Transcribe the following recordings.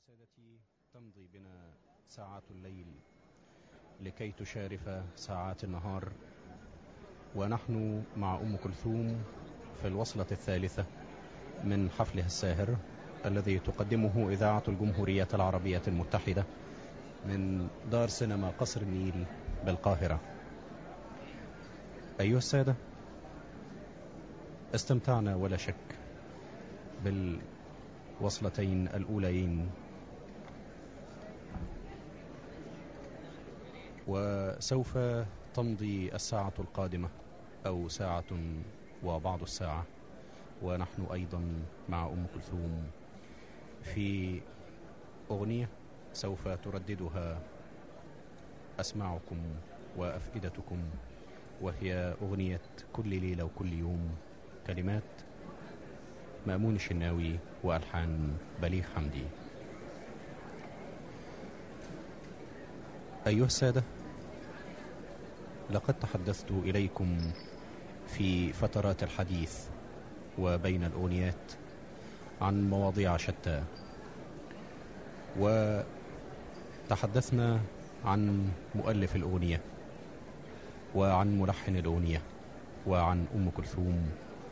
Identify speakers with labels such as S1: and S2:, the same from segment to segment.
S1: وسادتي، تمضي بنا ساعات الليل لكي تشارف ساعات النهار، ونحن مع أم كلثوم في الوصلة الثالثة من حفلها الساهر الذي تقدمه إذاعة الجمهورية العربية المتحدة من دار سينما قصر النيل بالقاهرة. أيها السادة، استمتعنا ولا شك بالوصلتين الأوليين، وسوف تمضي الساعة القادمة أو ساعة وبعض الساعة ونحن أيضا مع أم كلثوم في أغنية سوف ترددها أسماعكم وأفئدتكم، وهي أغنية كل ليلة وكل يوم، كلمات مأمون الشناوي وألحان بليغ حمدي. أيها السادة، لقد تحدثت إليكم في فترات الحديث وبين الأغنيات عن مواضيع شتى، وتحدثنا عن مؤلف الأغنية وعن ملحن الأغنية وعن أم كلثوم،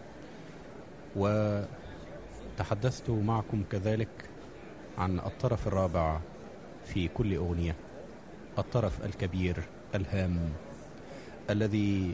S1: وتحدثت معكم كذلك عن الطرف الرابع في كل أغنية، الطرف الكبير الهام الذي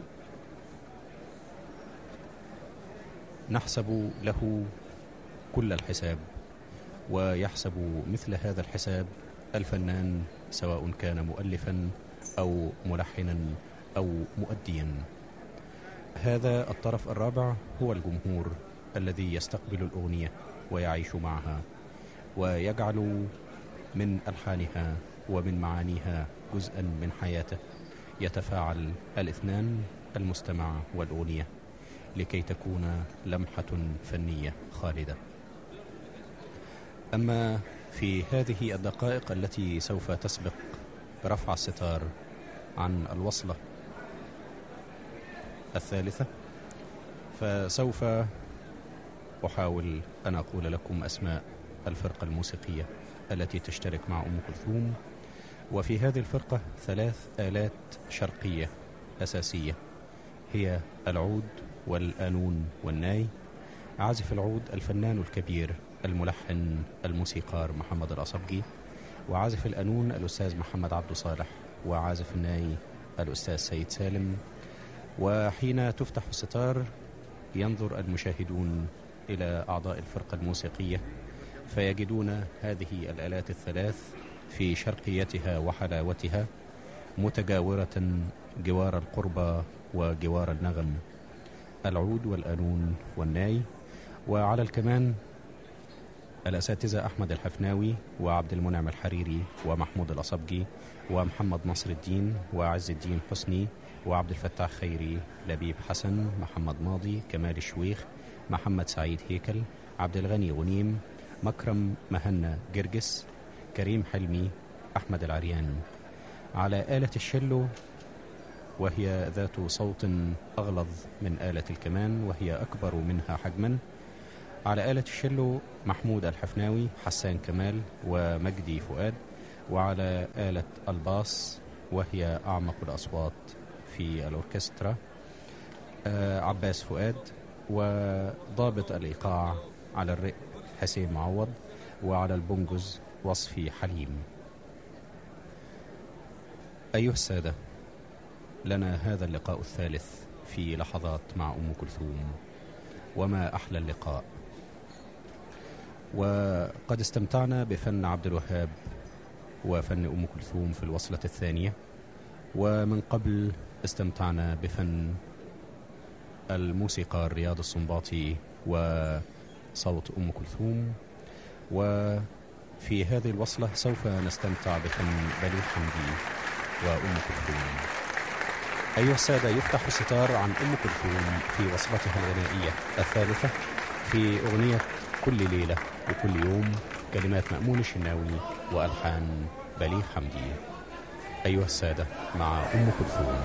S1: نحسب له كل الحساب، ويحسب مثل هذا الحساب الفنان سواء كان مؤلفا أو ملحنا أو مؤديا. هذا الطرف الرابع هو الجمهور الذي يستقبل الأغنية ويعيش معها ويجعل من ألحانها ومن معانيها جزءا من حياته، يتفاعل الاثنان، المستمع والأغنية، لكي تكون لمحة فنية خالدة. أما في هذه الدقائق التي سوف تسبق رفع الستار عن الوصلة الثالثة، فسوف أحاول أن أقول لكم أسماء الفرقة الموسيقية التي تشترك مع أم كلثوم. وفي هذه الفرقة 3 آلات شرقية أساسية، هي العود والقانون والناي. عازف العود الفنان الكبير الملحن الموسيقار محمد الأصبجي، وعازف القانون الأستاذ محمد عبد صالح، وعازف الناي الأستاذ سيد سالم. وحين تفتح الستار ينظر المشاهدون إلى أعضاء الفرقة الموسيقية فيجدون هذه الآلات الثلاث في شرقيتها وحلاوتها متجاورة جوار القربة وجوار النغم، العود والقانون والناي. وعلى الكمان الأساتذة أحمد الحفناوي وعبد المنعم الحريري ومحمود الأصبجي ومحمد نصر الدين وعز الدين حسني وعبد الفتاح خيري، لبيب حسن، محمد ماضي، كمال الشويخ، محمد سعيد هيكل، عبد الغني غنيم، مكرم مهنا جرجس، كريم حلمي، أحمد العريان. على آلة الشلو، وهي ذات صوت أغلظ من آلة الكمان وهي أكبر منها حجما، على آلة الشلو محمود الحفناوي، حسان كمال، ومجدي فؤاد. وعلى آلة الباص وهي أعمق الأصوات في الأوركسترا عباس فؤاد، وضابط الإيقاع على الرق حسين معوض، وعلى البنجز وصفي حليم. أيها السادة، لنا هذا اللقاء الثالث في لحظات مع أم كلثوم، وما أحلى اللقاء. وقد استمتعنا بفن عبد الوهاب وفن أم كلثوم في الوصلة الثانية، ومن قبل استمتعنا بفن الموسيقار رياض السنباطي وصوت أم كلثوم. وفي هذه الوصلة سوف نستمتع بفن بليغ حمدي وأم كلثوم. أيها السادة، يفتح الستار عن أم كلثوم في وصلتها الغنائية الثالثة في أغنية كل ليلة وكل يوم، كلمات مأمون الشناوي وألحان بليغ حمدي. أيها السادة، مع أم كلثوم.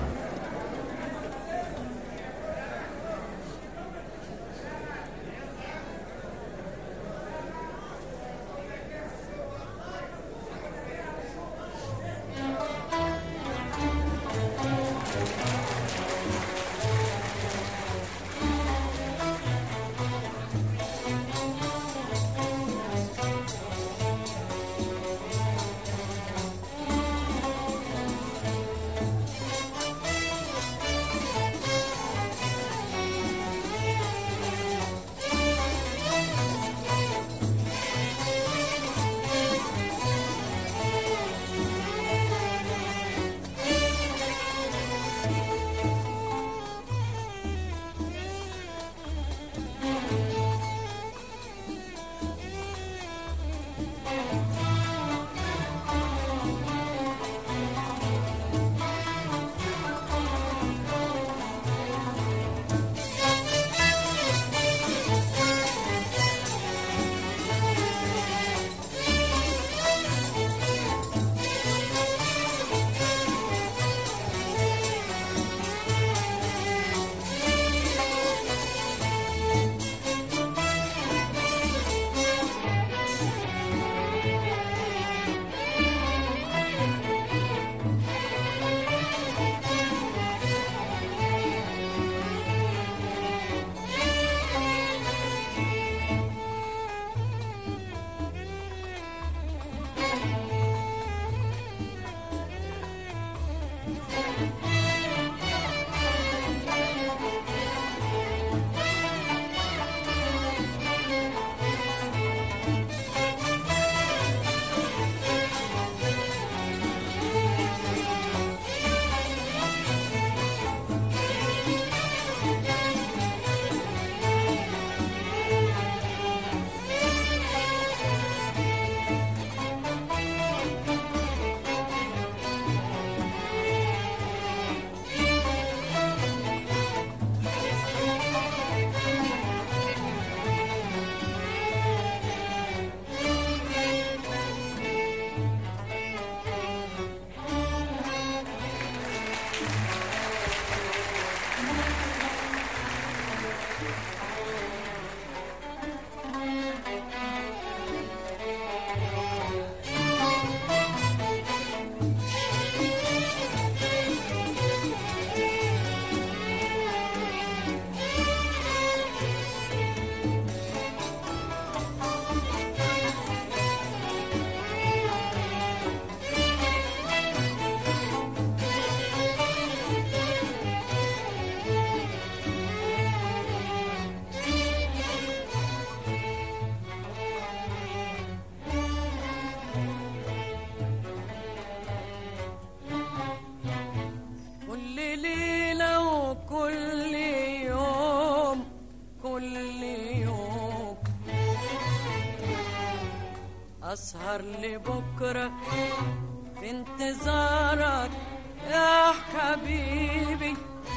S2: أسهر لبكرة في انتظارك يا حبيبي،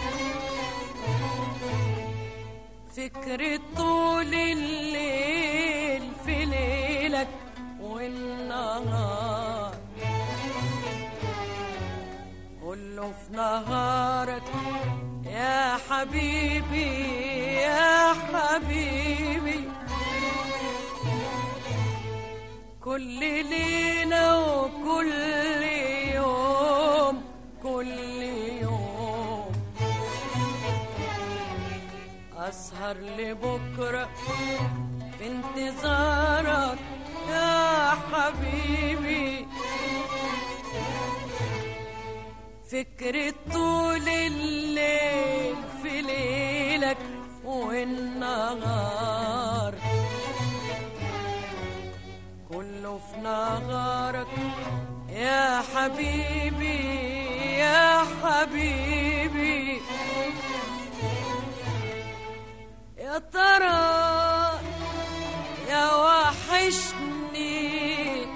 S2: فكري طول الليل في ليلك والنهار، كله في نهارك يا حبيبي يا حبيبي، كل ليلة وكل يوم كل يوم، أسهر لبكرة في انتظارك يا حبيبي، فكري طول الليل في ليلك والنهار، كله في نهارك يا حبيبي يا حبيبي، يا ترى يا وحشني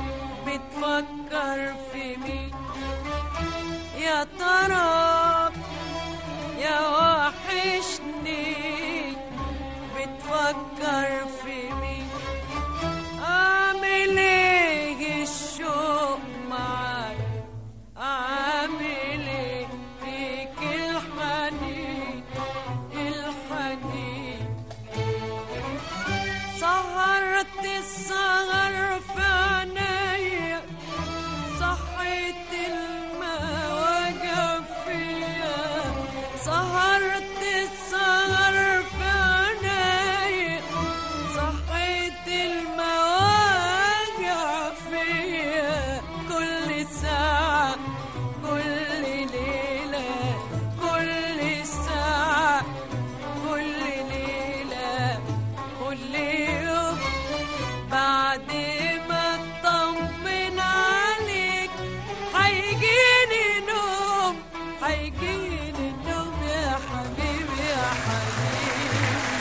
S2: بتفكر في مين، يا ترى يا وحشني بتفكر في مين، عامل ايه الشوق معاك، عامل ايه فيك الحنين الحنين، سهرت السهر في عينيا، صحيت المواجع فيا، سهرت السهر في عينيا، صحيت المواجع فيا، كل ساعة كل ليلة كل ساعة كل ليلة كل يوم، بعد ما اطمن عليك هيجيني نوم، هيجيني نوم يا حبيبي يا حبيبي.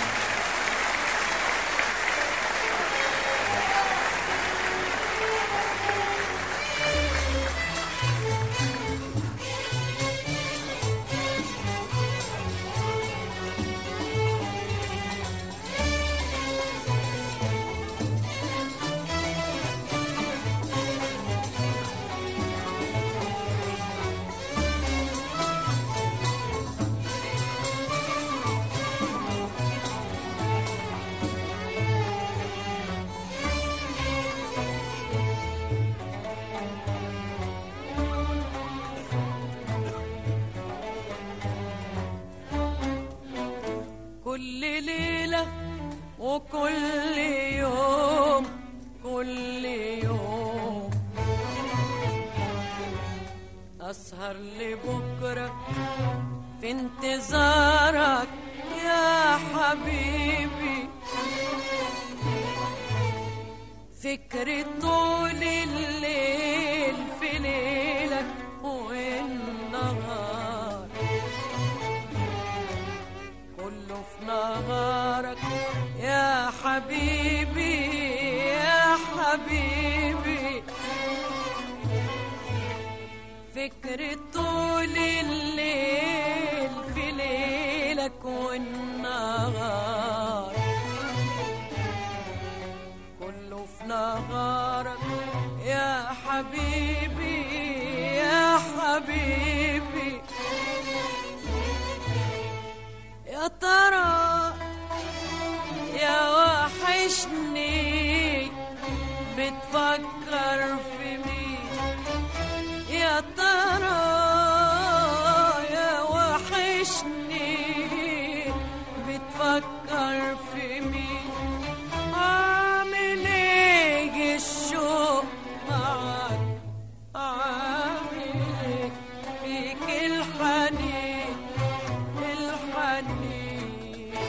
S2: كل ليلة وكل يوم كل يوم، أسهر لبكرة في انتظارك يا حبيبي، فكري طول الليل في ليلك والنهار، كله في نهارك يا حبيبي يا حبيبي، فكري طول الليل في ليلك والنهار، كله في نهارك يا حبيبي يا حبيبي، يا ترى يا وحشني بتفكر في مين، يا ترى يا وحشني بتفكر في مين، عامل ايه الشوق معاك، عامل ايه فيك الحنين الحنين،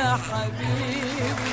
S2: يا حبيبي.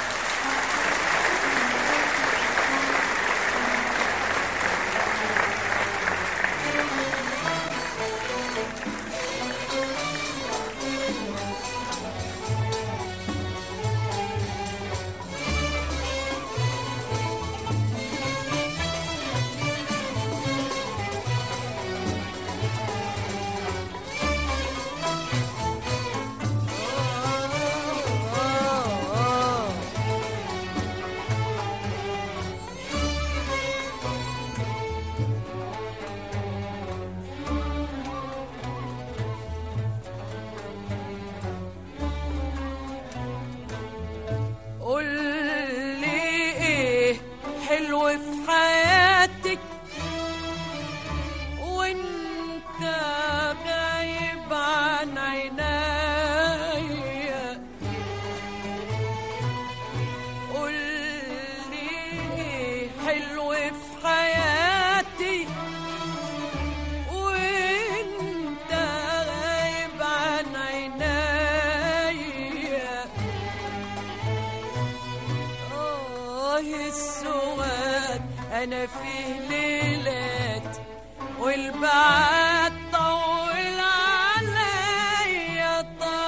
S2: أنا فيه ليلات والبعد طول عليا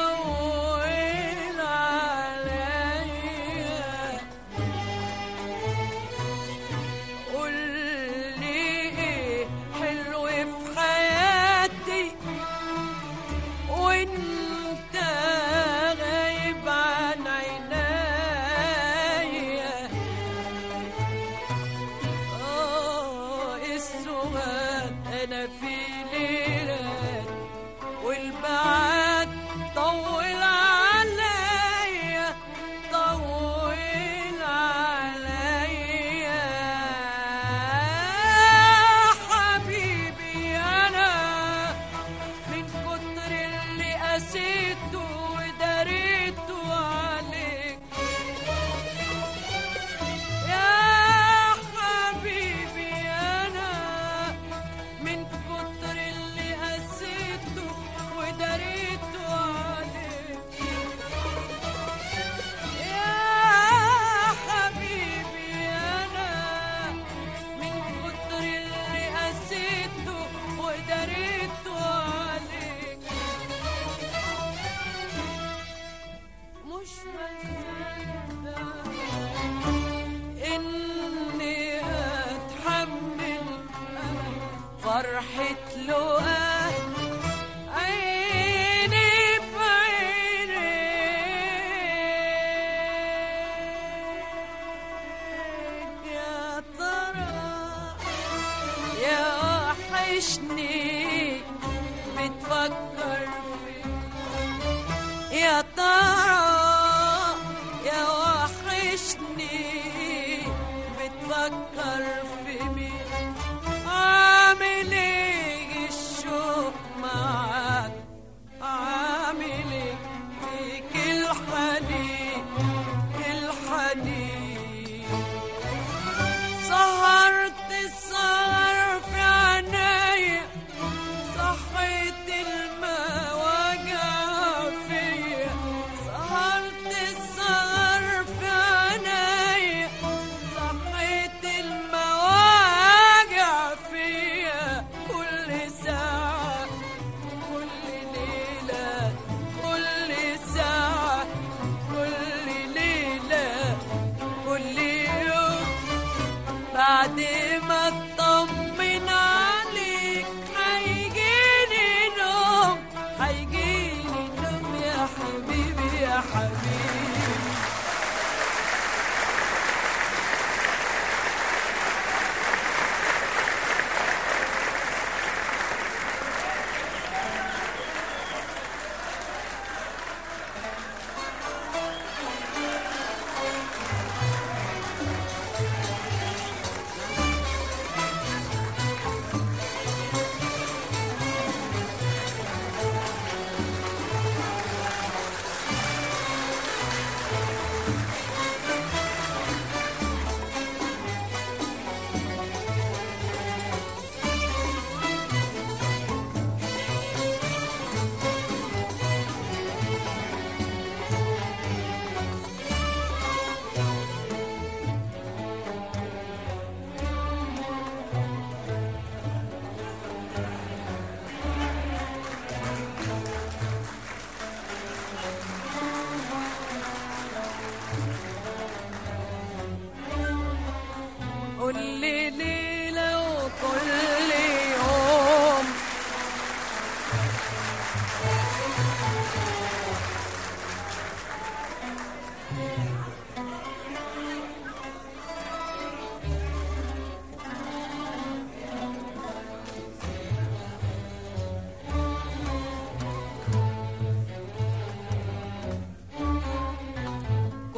S2: طول عليا. قولي إيه حلو في حياتي وإنت غايب عن عينيا. أنا في ليلات والبعد طول عليا طول عليا. حبيبي أنا من كتر اللي قسيته وداريته عليك يا حبيبي. أنا من كتر اللي قسيته وداريته عليك يا حبيبي. أنا من كتر اللي قسيته وداريته عليك مش مصدق إني أتحمل فرحة لقاء عيني بعينيك. يا ترى يا وحشني بتفكر فيك. يا ترى يا وحشني بتفكر في مين. عامل ايه الشوق معاك عامل ايه فيك الحنين الحنين. سهرت السهر في عينيا صحيت المواجع فيا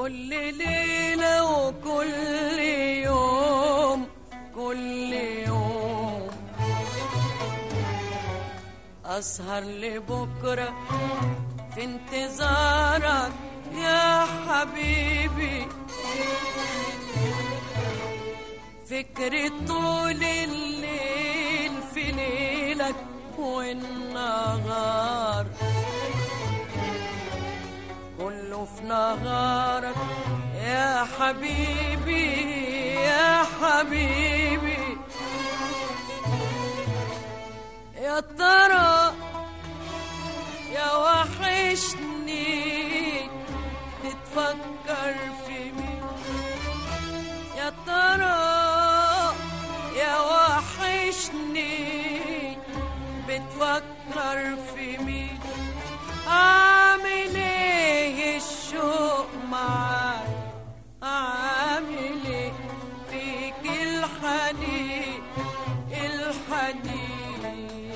S2: كل ليلة وكل يوم كل يوم أسهر لبكرة في انتظارك يا حبيبي، فكري طول الليل في ليلك والنهار كله في نهارك يا حبيبي يا حبيبي. يا ترى يا وحشني تتفكر في مين؟ يا ترى يا وحشني بتفكر في مين؟ عامل ايه الشوق معاك؟ عامل ايه فيك الحنين الحنين؟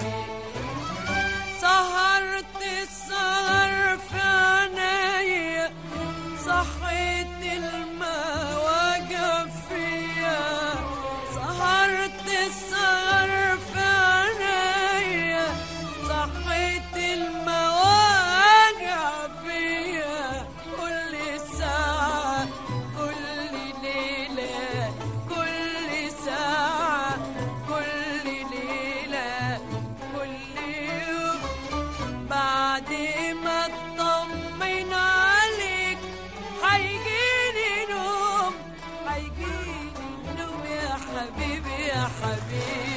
S2: سهرت السهر في عينيا، صحيت المواجع فيا، سهرت السهر في عينيا، صحيت المواجع فيا، كل ساعة كل ليلة كل ساعة كل ليلة كل يوم بعد ما اطمن عليك هيجيني نوم هيجيني نوم يا حبيبي يا حبيبي.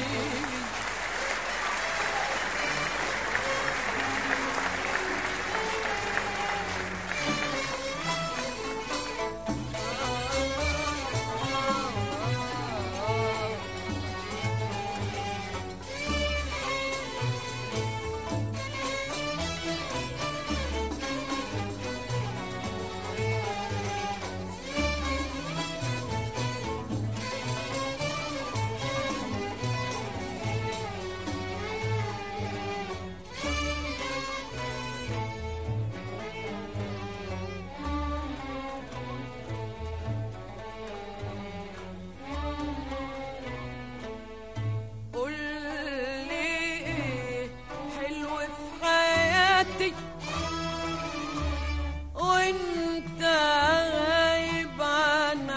S2: وانت غايب عن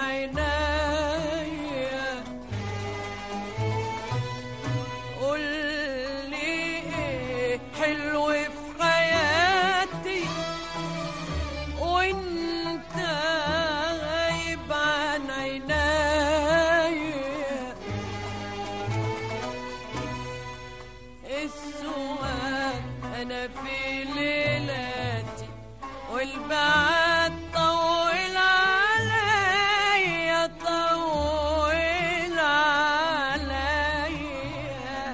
S2: عينيا، قول لي ايه حلو في حياتي وانت غايب عن عينيا. السؤال انا في ليلاتي والبعد طول عليا طول عليا،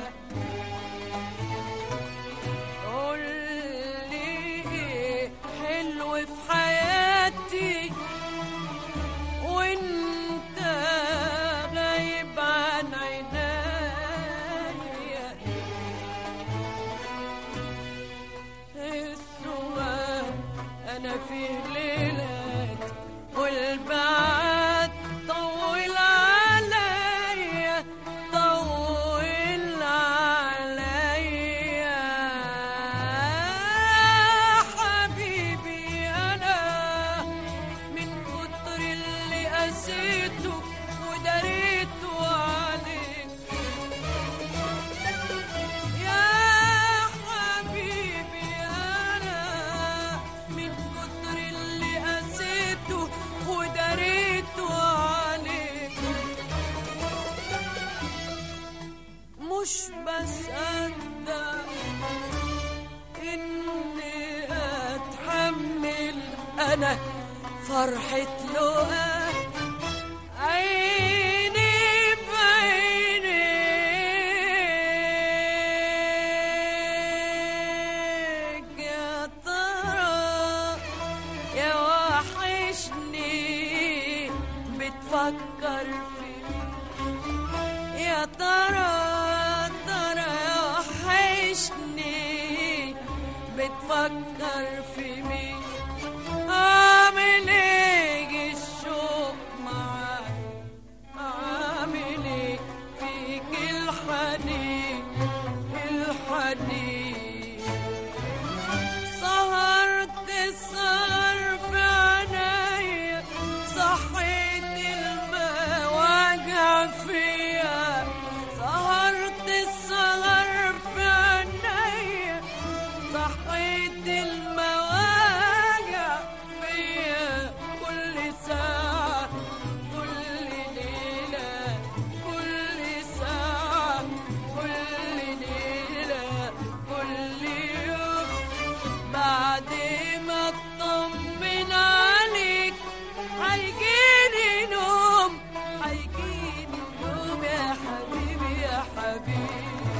S2: قول لي ايه حلو في حياتي وانت غايب عن عينيا. السؤال أنا في ليلات والبعد طول عليا طول عليا. حبيبي أنا من كتر اللي قسيته وداريته عليك، يا حبيبي أنا من كتر اللي قسيته وداريته عليك، مش بصدق إني أتحمل أنا فرحة لقاك عيني بعينيك. يا ترى يا وحشني بتفكر فيني؟ يا ترى ترى يا وحشني بتفكر في مين؟ عامل ايه الحنين الحنين سهرت السهر في عينيا صحيت المواجع فيا سهرت السهر في عينيا صحيت المواجع فيا كل ساعة كل ليلة كل ساعة كل ليلة كل يوم بعد ما اطمن عليك هيجيني نوم هيجيني نوم يا حبيبي يا حبيبي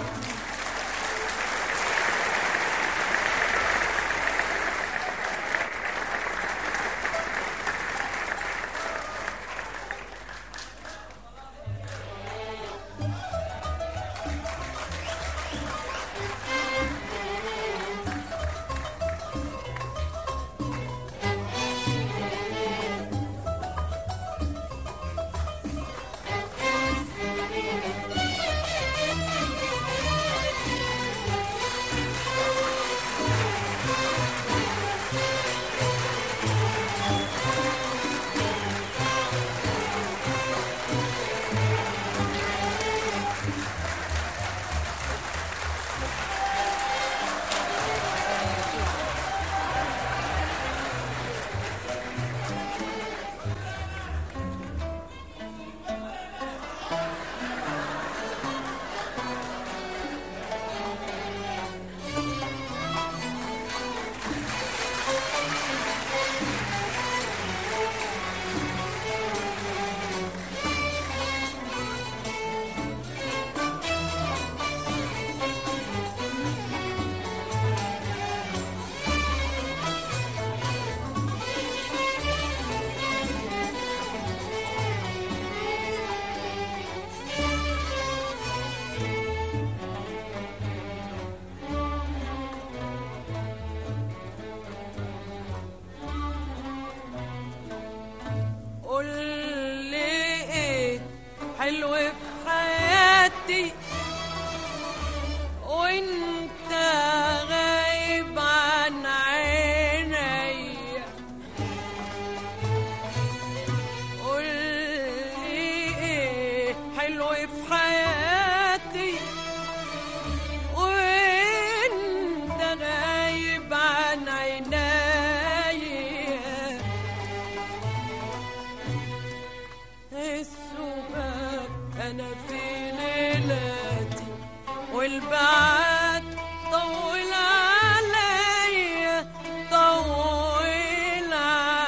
S2: قول لي ايه حلو في حياتي وانت غايب عن عيني قول لي ايه حلو في حياتي وانت غايب عن عيني السباب أنا في ليلاتي والبعد طول عليا طول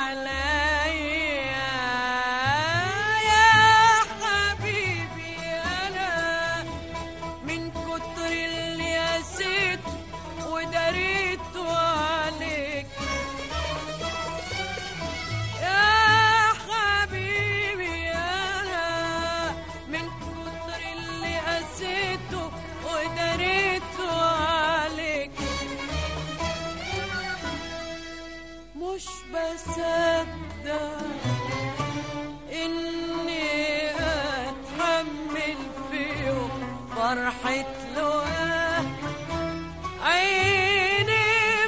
S2: عليا يا حبيبي أنا من كتر اللي قسيت وداريت عليك يا حبيبي أنا من كتر اللي قسيته وداريته عليك مش بصدق إني أتحمل في يوم فرحة لقاه عيني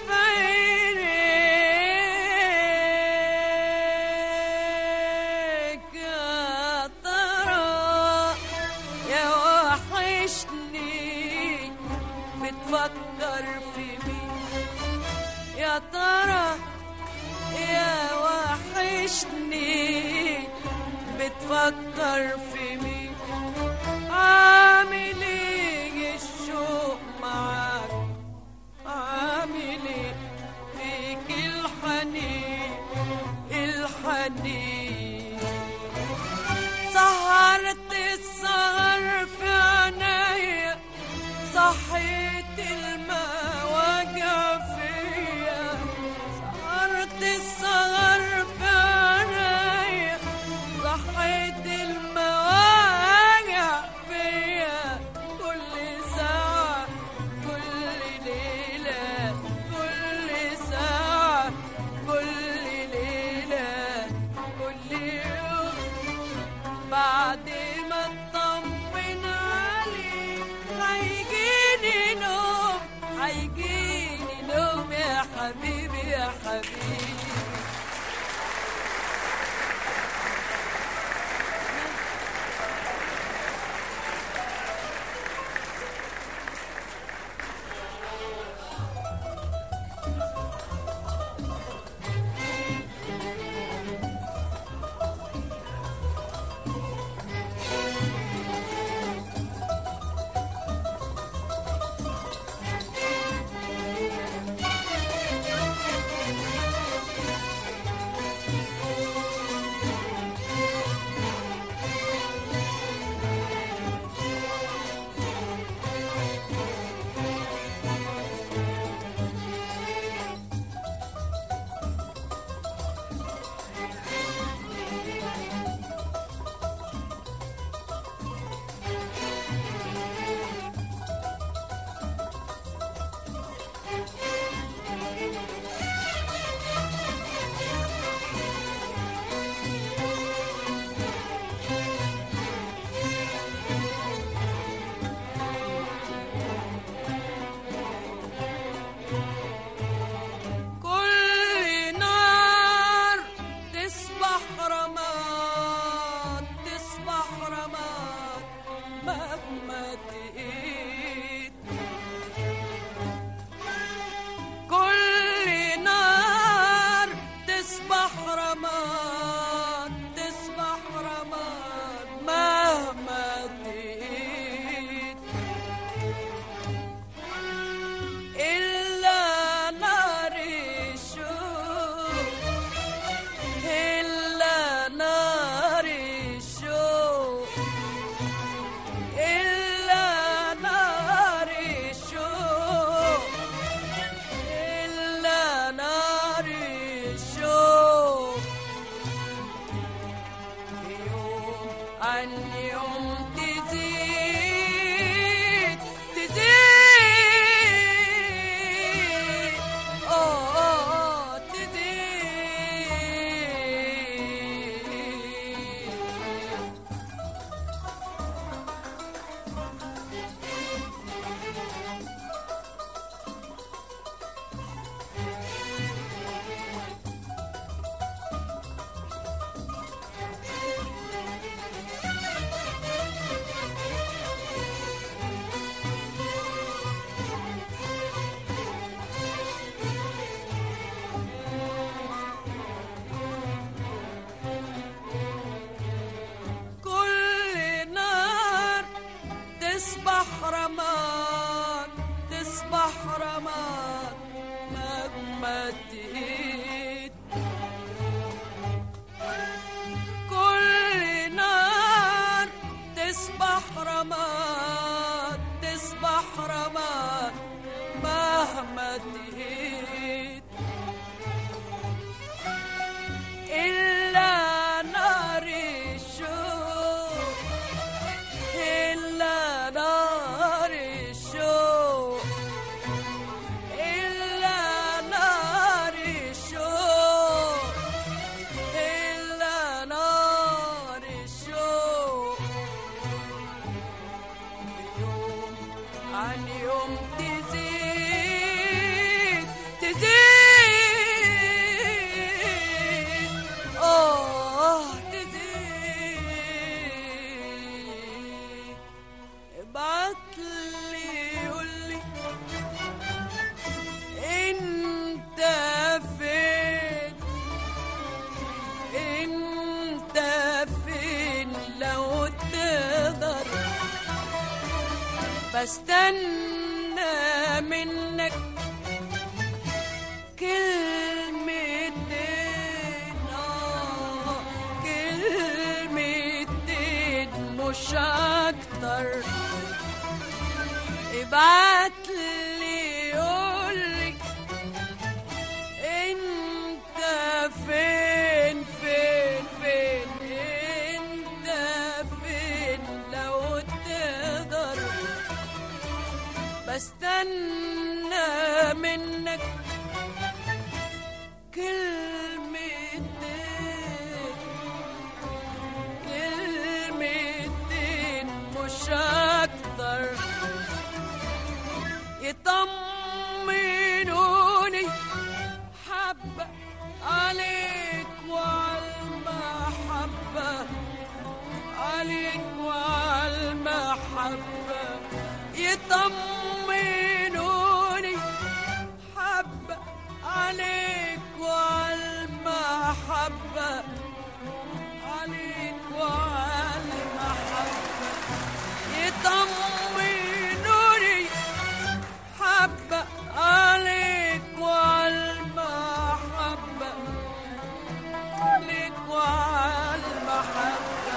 S2: بعينيك يا ترى يا وحشني بتفكر في مين يا ترى يا وحشني بتفكر في مين عامل ايه الشوق معاك عامل ايه فيك الحنين الحنين سهرت السهر في عينيا صحيت المواجع فيا سهرت السهر في عينيا صحيت المواجع فيا حبيبي.
S3: بستنى منك كلمتين كلمتين مش أكتر. ابعتلي قولي انت فين فين فين انت فين لو تقدر. بستنى منك كلمتين كلمتين مش أكتر يطمنوني حبة يطمنوني حبة عليك وعالمحبة، عليك وعالمحبة يطمنوني حبة عليك وعالمحبة، عليك وعالمحبة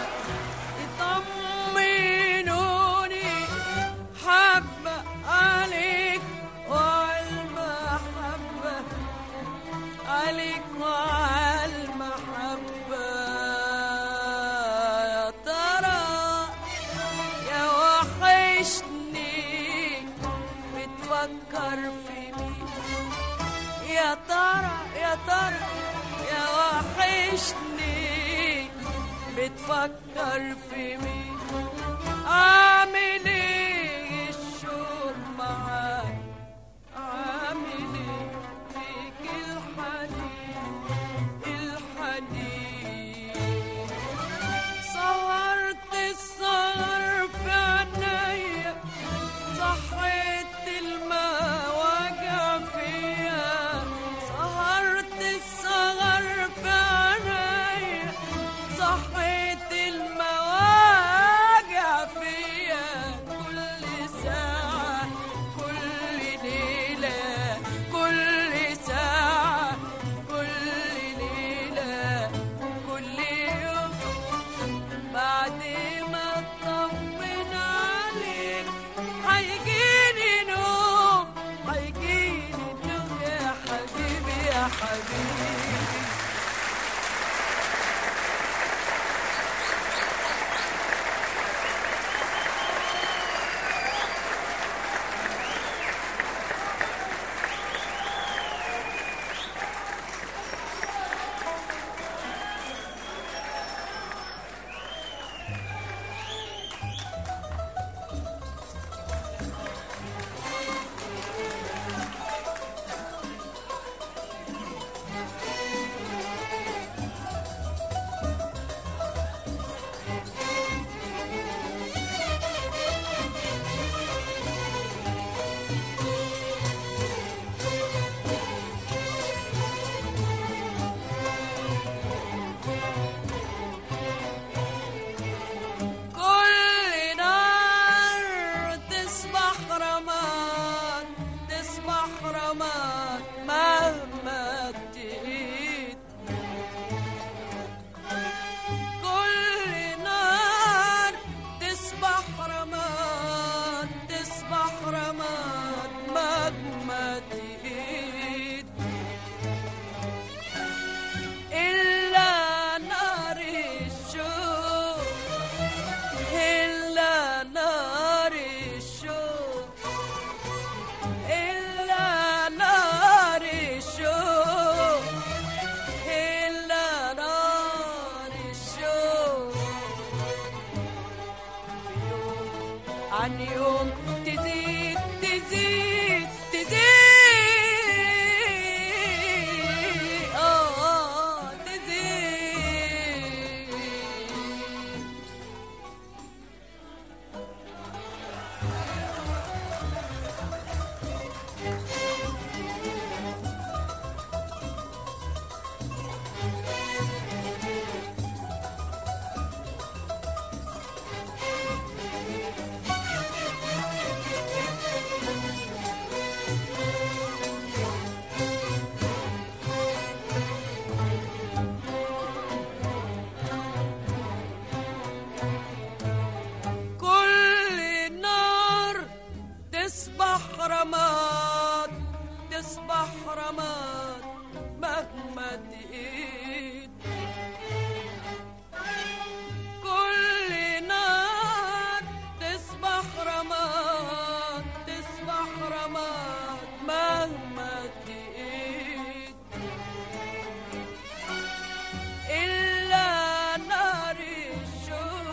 S3: يطمنوني حبة عليك وعالمحبة، عليك وعالمحبة. يا ترى يا وحشني بتفكر في مين؟ يا ترى يا ترى يا وحشني بتفكر في مين؟ عامل ايه الشوق معاك؟ عامل ايه فيك الحنين الحنين؟ سهرت السهر في عينيا، صحيت المواجع فيا، سهرت السهر في عينيا، صحيت المواجع فيا، كل ساعة كل ليلة، كل ساعة كل ليلة، كل يوم بعد ما اطمن عليك هيجيني نوم، هيجيني نوم يا حبيبي يا حبيبي. كل نار تصبح رماد، تصبح رماد مهما تقيت. كل نار تصبح رماد، تصبح رماد مهما تقيت، إلا نار الشوق، إلا نار الشوق، إلا نار الشوق، إلا نار الشوق. يوم عن يوم تزيد تزيد تزيد، تزيد. كل نار تصبح رماد، تصبح رماد مهما تقيت. كل نار تصبح رماد، تصبح رماد مهما تقيت، إلا نار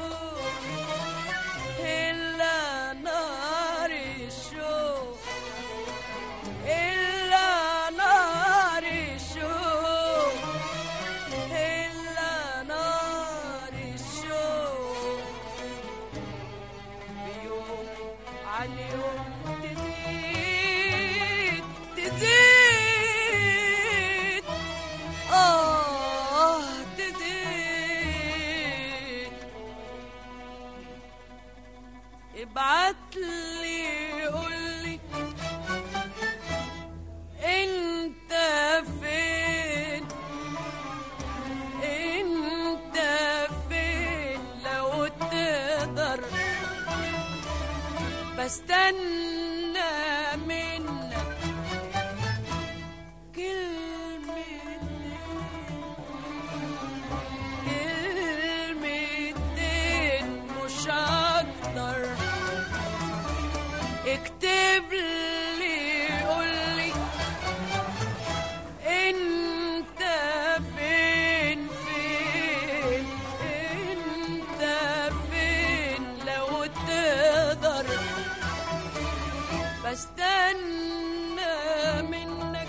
S3: الشوق، إلا نار الشوق، بستنى منك كلمتين مش أكتر. اكتب لي قولي انت فين فين، انت فين لو تقدر. بستنى منك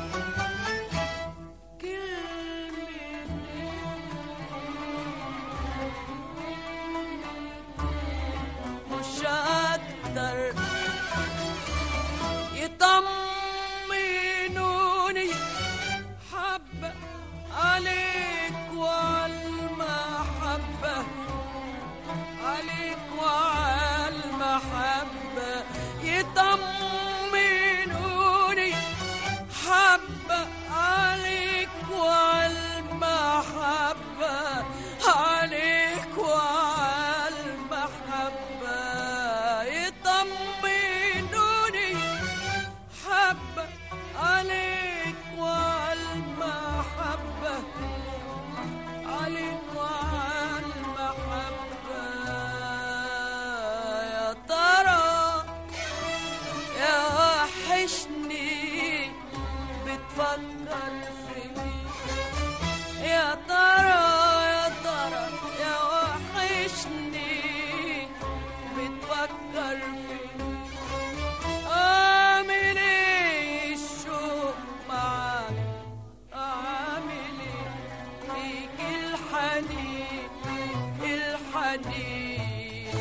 S3: كلمتين مش أكتر يطمنوني حبة عليك وعالمحبة، عليك وعالمحبة. يطمنوني حبة عليك وعالمحبة، عليك وعالمحبة. يطمنوني حبة عليك وعالمحبة، عليك وعالمحبة. يا ترى يا وحشني بتفكر في مين؟ يا ترى يا ترى يا وحشني بتفكر في مين؟ عامل ايه الشوق معاك، عامل ايه فيك الحنين الحنين.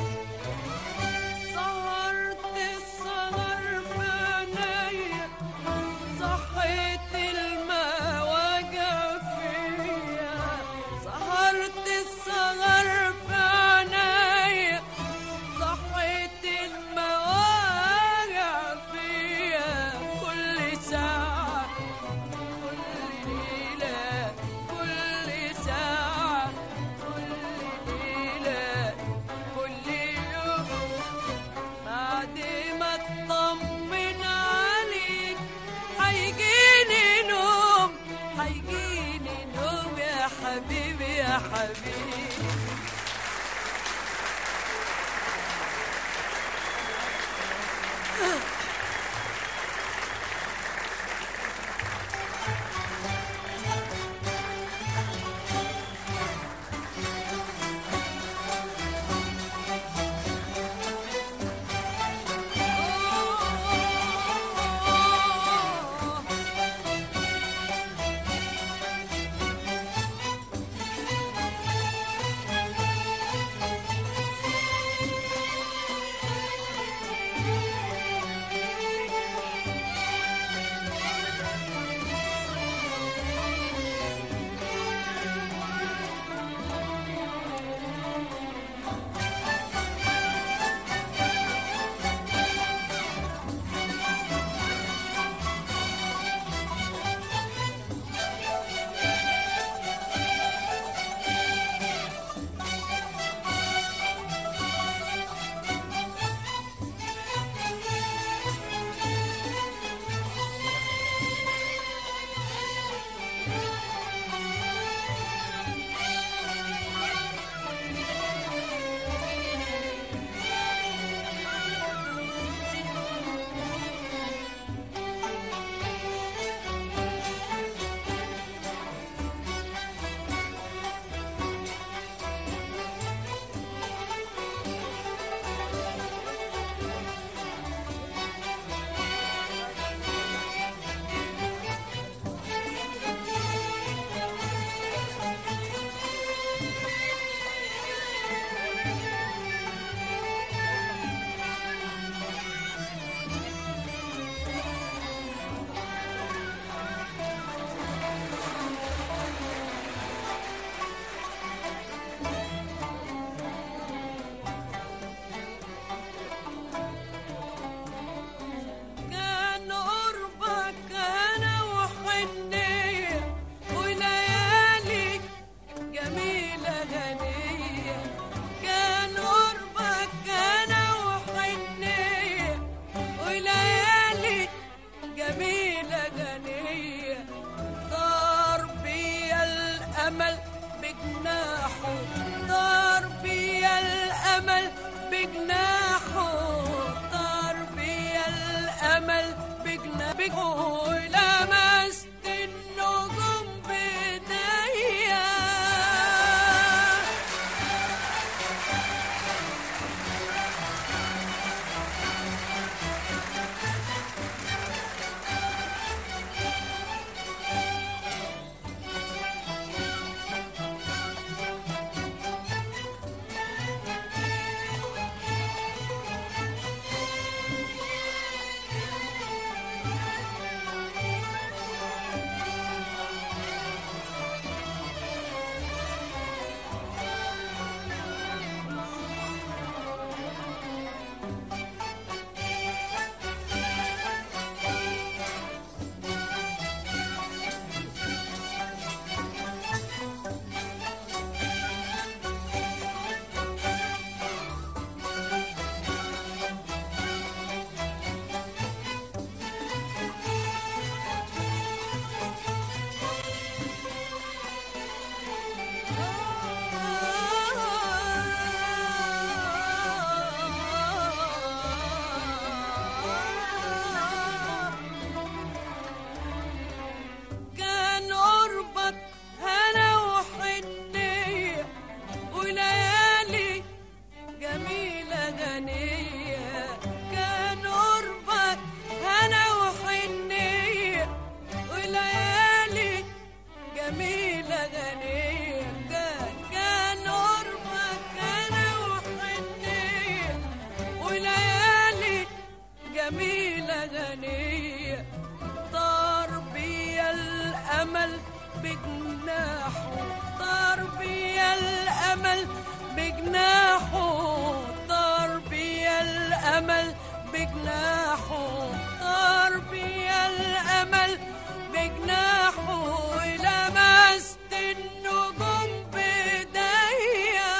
S3: سهرت السهر في عينيا، صحيت المواجع فيا. سهرت السهر في عينيا، صحيت المواجع فيا. كل ساعة كل ليلة، كل ساعة كل ليلة، كل يوم بعد ما اطمن عليك هيجيني نوم، هيجيني نوم يا حبيبي يا حبيبي. بجنبه لمست النجوم بإيديا. كان قربك هنا وحنية وليالي جميلة غنية. كان قربك هنا وحنية وليالي جميلة غنية. كان قربك هنا وحنية وليالي جميلة غنية. طار بيا الأمل بجناحه، طار بيا الأمل بجناحه، طار بيا الأمل بجناحه، طار بيا الأمل بجناحه ولمست النجوم بإيديا.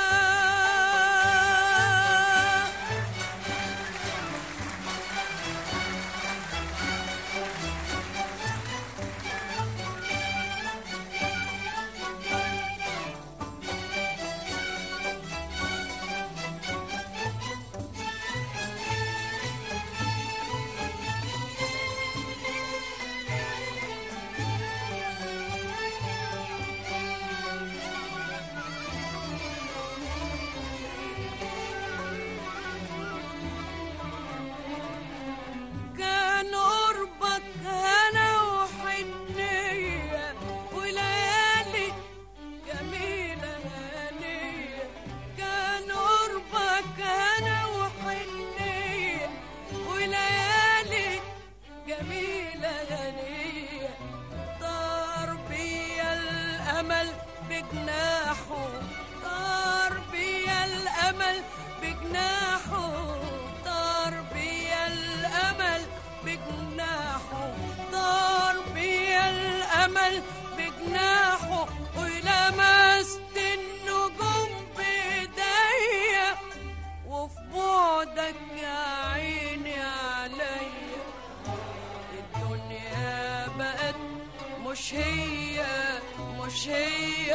S3: كان قربك هنا وحنية وليالي جميلة هنية. كان قربك هنا وحنية وليالي جميلة هنية. طار بيا الأمل بجناحه، طار بيا الأمل بجناحه، طار بيا الأمل بجناحه، طار بيا الأمل بجناحه ولمست النجوم بإيديا. وفي بعدك يا عيني عليا الدنيا بقت مش هي مش هي.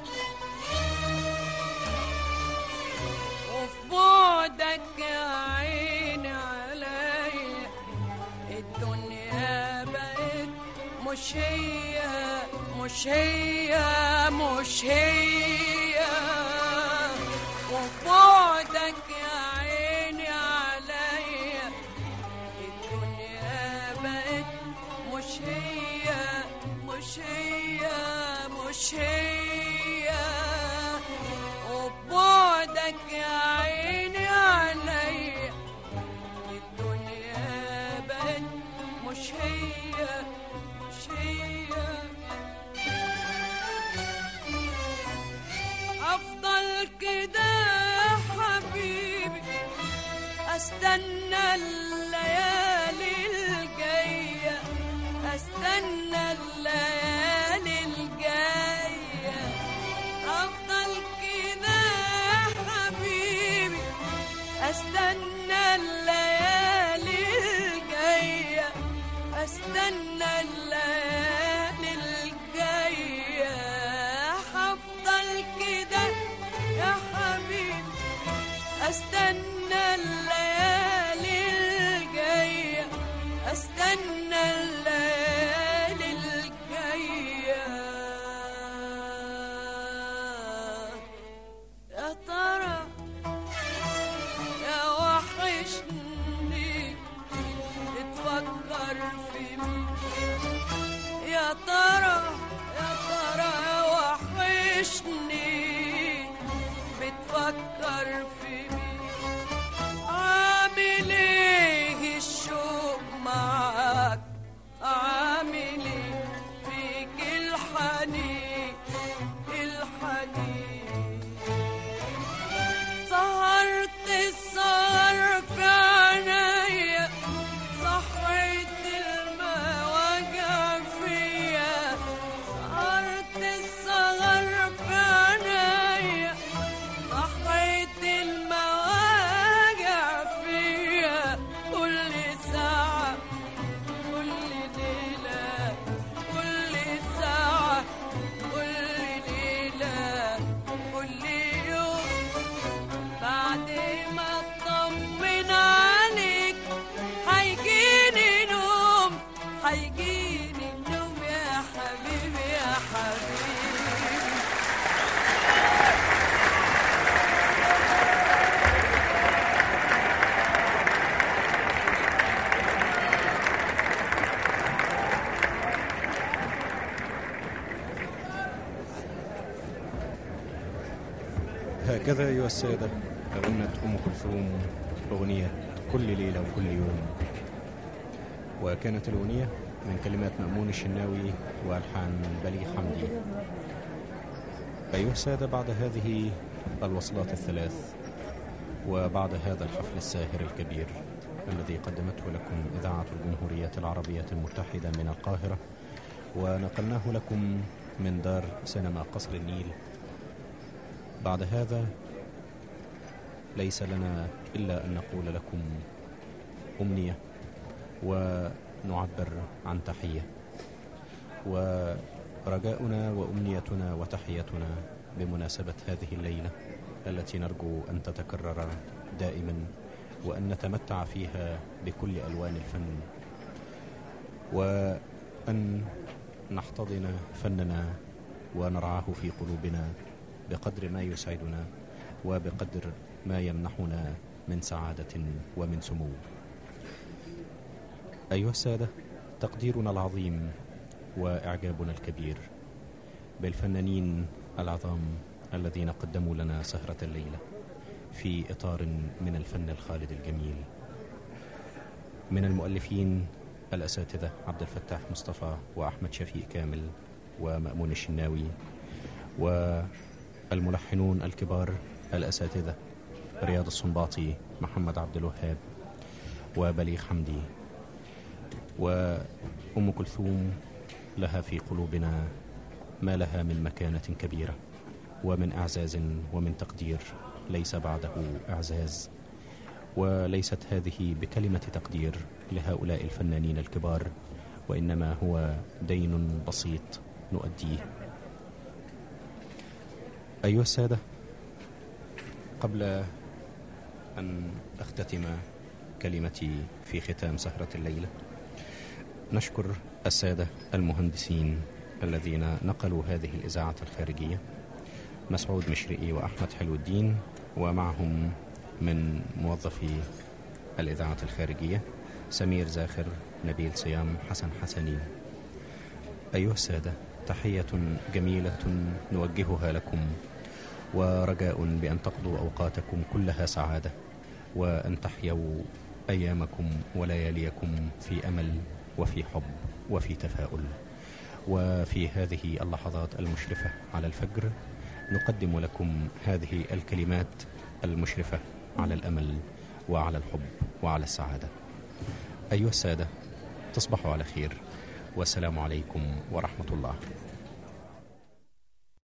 S3: وفي بعدك يا عيني عليا الدنيا بقت مش هي مش هي مش هي. وفي بعدك يا عيني عليا الدنيا بقت مش هي مش هي مش هي. وبعدك يا عيني عليا الدنيا بقت مش هي مش هي. أفضل كده يا حبيبي أستنى الليالي الجاية، أستنى الليالي الجاية. في مين يا ترى يا ترى وحشني بتفكر في مين عامل ايه الشوق معاك عامل ايه فيك الحنين الحنين سهرت السهر في عينيا صحيت المواجع فيا سهرت السهر في عينيا صحيت المواجع فيا كل ساعة كل ليلة كل ساعة كل ليلة كل يوم بعد ما اطمن عليك هيجيني نوم هيجيني النوم يا حبيبي يا حبيبي
S1: هكذا أيها السادة غنت أم كلثوم أغنية كل ليلة وكل يوم، وكانت الأغنية من كلمات مأمون الشناوي وألحان بليغ حمدي. أيها السادة، بعد هذه الوصلات الثلاث وبعد هذا الحفل الساهر الكبير الذي قدمته لكم إذاعة الجمهورية العربية المتحدة من القاهرة ونقلناه لكم من دار سينما قصر النيل، بعد هذا ليس لنا إلا أن نقول لكم أمنية ونعبر عن تحية، ورجاؤنا وأمنيتنا وتحيتنا بمناسبة هذه الليلة التي نرجو أن تتكرر دائما وأن نتمتع فيها بكل ألوان الفن وأن نحتضن فننا ونرعاه في قلوبنا بقدر ما يسعدنا وبقدر ما يمنحنا من سعادة ومن سمو. أيها السادة، تقديرنا العظيم وإعجابنا الكبير بالفنانين العظام الذين قدموا لنا سهرة الليلة في إطار من الفن الخالد الجميل، من المؤلفين الأساتذة عبد الفتاح مصطفى وأحمد شفيق كامل ومأمون الشناوي، والملحنون الكبار الأساتذة رياض السنباطي، محمد عبد الوهاب، وبليغ حمدي. وأم كلثوم لها في قلوبنا ما لها من مكانة كبيرة ومن إعزاز ومن تقدير ليس بعده إعزاز، وليست هذه بكلمة تقدير لهؤلاء الفنانين الكبار، وإنما هو دين بسيط نؤديه. أيها السادة، قبل أن أختتم كلمتي في ختام سهرة الليلة نشكر السادة المهندسين الذين نقلوا هذه الإذاعة الخارجية، مسعود مشرقي وأحمد حلو الدين، ومعهم من موظفي الإذاعة الخارجية سمير زاخر، نبيل صيام، حسن حسني. أيها السادة، تحية جميلة نوجهها لكم، ورجاء بأن تقضوا أوقاتكم كلها سعادة، وأن تحيوا أيامكم ولياليكم في أمل وفي حب وفي تفاؤل. وفي هذه اللحظات المشرفة على الفجر نقدم لكم هذه الكلمات المشرفة على الأمل وعلى الحب وعلى السعادة. أيها السادة، تصبحوا على خير، والسلام عليكم ورحمة الله.